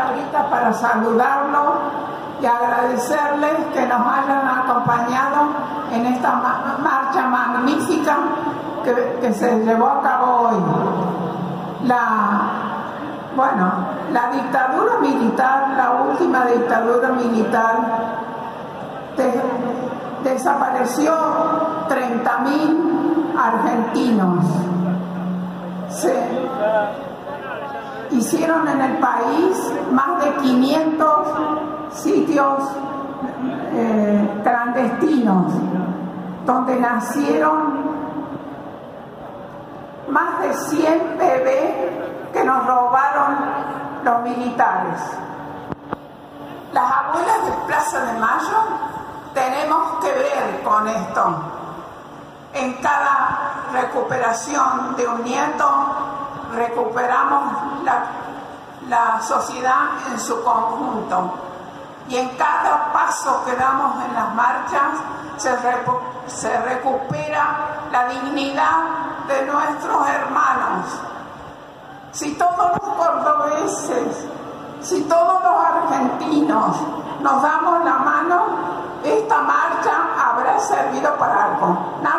ahorita para saludarlos y agradecerles que nos hayan acompañado en esta marcha magnífica que se llevó a cabo hoy. La dictadura militar, la última dictadura militar, desapareció 30.000 argentinos. Se hicieron en el país más de 500 sitios clandestinos donde nacieron más de 100 bebés que nos robaron los militares. Las abuelas de Plaza de Mayo tenemos que ver con esto. En cada recuperación de un nieto recuperamos la sociedad en su conjunto, y en cada paso que damos en las marchas se recupera la dignidad de nuestros hermanos. Si todos los cordobeses, si todos los argentinos nos damos la mano, esta marcha habrá servido para algo.